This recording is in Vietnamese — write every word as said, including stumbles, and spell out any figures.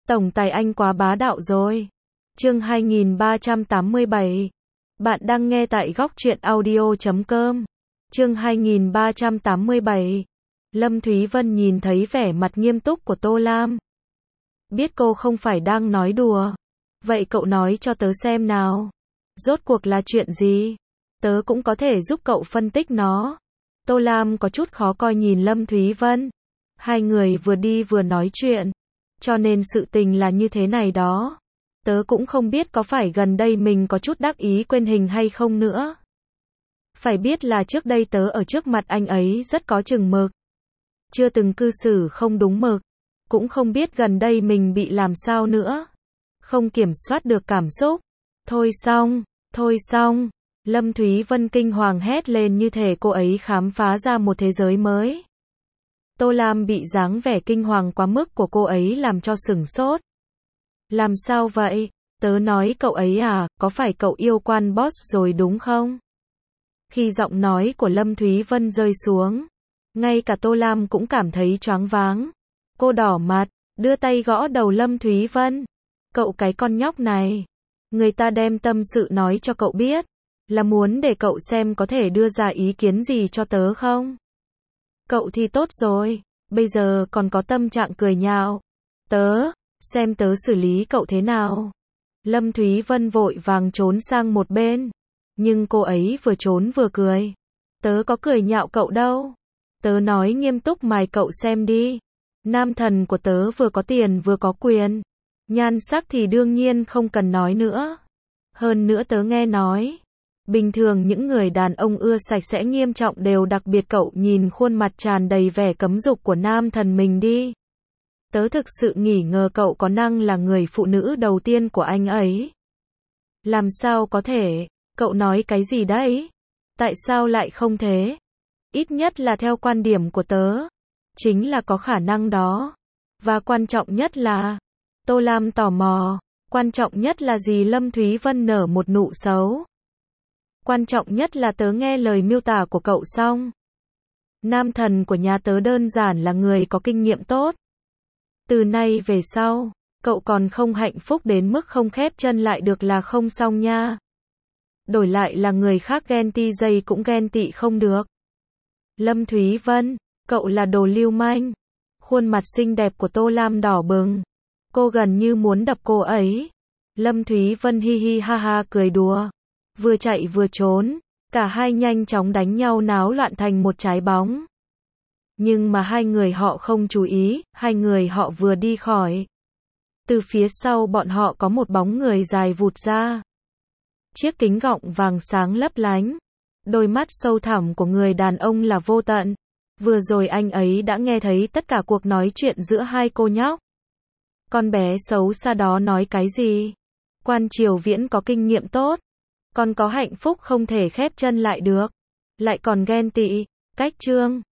Tổng tài anh quá bá đạo rồi. Chương hai nghìn ba trăm tám mươi bảy. Bạn đang nghe tại góc truyện audio chấm com. Chương hai nghìn ba trăm tám mươi bảy. Lâm Thúy Vân nhìn thấy vẻ mặt nghiêm túc của Tô Lam. Biết cô không phải đang nói đùa. Vậy cậu nói cho tớ xem nào. Rốt cuộc là chuyện gì? Tớ cũng có thể giúp cậu phân tích nó. Tô Lam có chút khó coi nhìn Lâm Thúy Vân. Hai người vừa đi vừa nói chuyện. Cho nên sự tình là như thế này đó. Tớ cũng không biết có phải gần đây mình có chút đắc ý quên hình hay không nữa. Phải biết là trước đây tớ ở trước mặt anh ấy rất có chừng mực. Chưa từng cư xử không đúng mực. Cũng không biết gần đây mình bị làm sao nữa. Không kiểm soát được cảm xúc. Thôi xong, thôi xong. Lâm Thúy Vân kinh hoàng hét lên như thể cô ấy khám phá ra một thế giới mới. Tô Lam bị dáng vẻ kinh hoàng quá mức của cô ấy làm cho sửng sốt. Làm sao vậy? Tớ nói cậu ấy à, có phải cậu yêu quan boss rồi đúng không? Khi giọng nói của Lâm Thúy Vân rơi xuống, ngay cả Tô Lam cũng cảm thấy choáng váng. Cô đỏ mặt, đưa tay gõ đầu Lâm Thúy Vân. Cậu cái con nhóc này, người ta đem tâm sự nói cho cậu biết, là muốn để cậu xem có thể đưa ra ý kiến gì cho tớ không? Cậu thì tốt rồi, bây giờ còn có tâm trạng cười nhạo. Tớ, xem tớ xử lý cậu thế nào. Lâm Thúy Vân vội vàng trốn sang một bên. Nhưng cô ấy vừa trốn vừa cười. Tớ có cười nhạo cậu đâu. Tớ nói nghiêm túc mài cậu xem đi. Nam thần của tớ vừa có tiền vừa có quyền. Nhan sắc thì đương nhiên không cần nói nữa. Hơn nữa tớ nghe nói. Bình thường những người đàn ông ưa sạch sẽ nghiêm trọng đều đặc biệt cậu nhìn khuôn mặt tràn đầy vẻ cấm dục của nam thần mình đi. Tớ thực sự nghi ngờ cậu có năng là người phụ nữ đầu tiên của anh ấy. Làm sao có thể? Cậu nói cái gì đấy? Tại sao lại không thế? Ít nhất là theo quan điểm của tớ. Chính là có khả năng đó. Và quan trọng nhất là... Tô Lam tò mò. Quan trọng nhất là gì? Lâm Thúy Vân nở một nụ xấu. Quan trọng nhất là tớ nghe lời miêu tả của cậu xong. Nam thần của nhà tớ đơn giản là người có kinh nghiệm tốt. Từ nay về sau, cậu còn không hạnh phúc đến mức không khép chân lại được là không xong nha. Đổi lại là người khác ghen ti dây cũng ghen tị không được. Lâm Thúy Vân, cậu là đồ lưu manh. Khuôn mặt xinh đẹp của Tô Lam đỏ bừng. Cô gần như muốn đập cô ấy. Lâm Thúy Vân hi hi ha ha cười đùa. Vừa chạy vừa trốn. Cả hai nhanh chóng đánh nhau náo loạn thành một trái bóng. Nhưng mà hai người họ không chú ý, hai người họ vừa đi khỏi. Từ phía sau bọn họ có một bóng người dài vụt ra. Chiếc kính gọng vàng sáng lấp lánh. Đôi mắt sâu thẳm của người đàn ông là vô tận. Vừa rồi anh ấy đã nghe thấy tất cả cuộc nói chuyện giữa hai cô nhóc. Con bé xấu xa đó nói cái gì? Quan Triều Viễn có kinh nghiệm tốt. Còn có hạnh phúc không thể khép chân lại được. Lại còn ghen tị. Cách chương.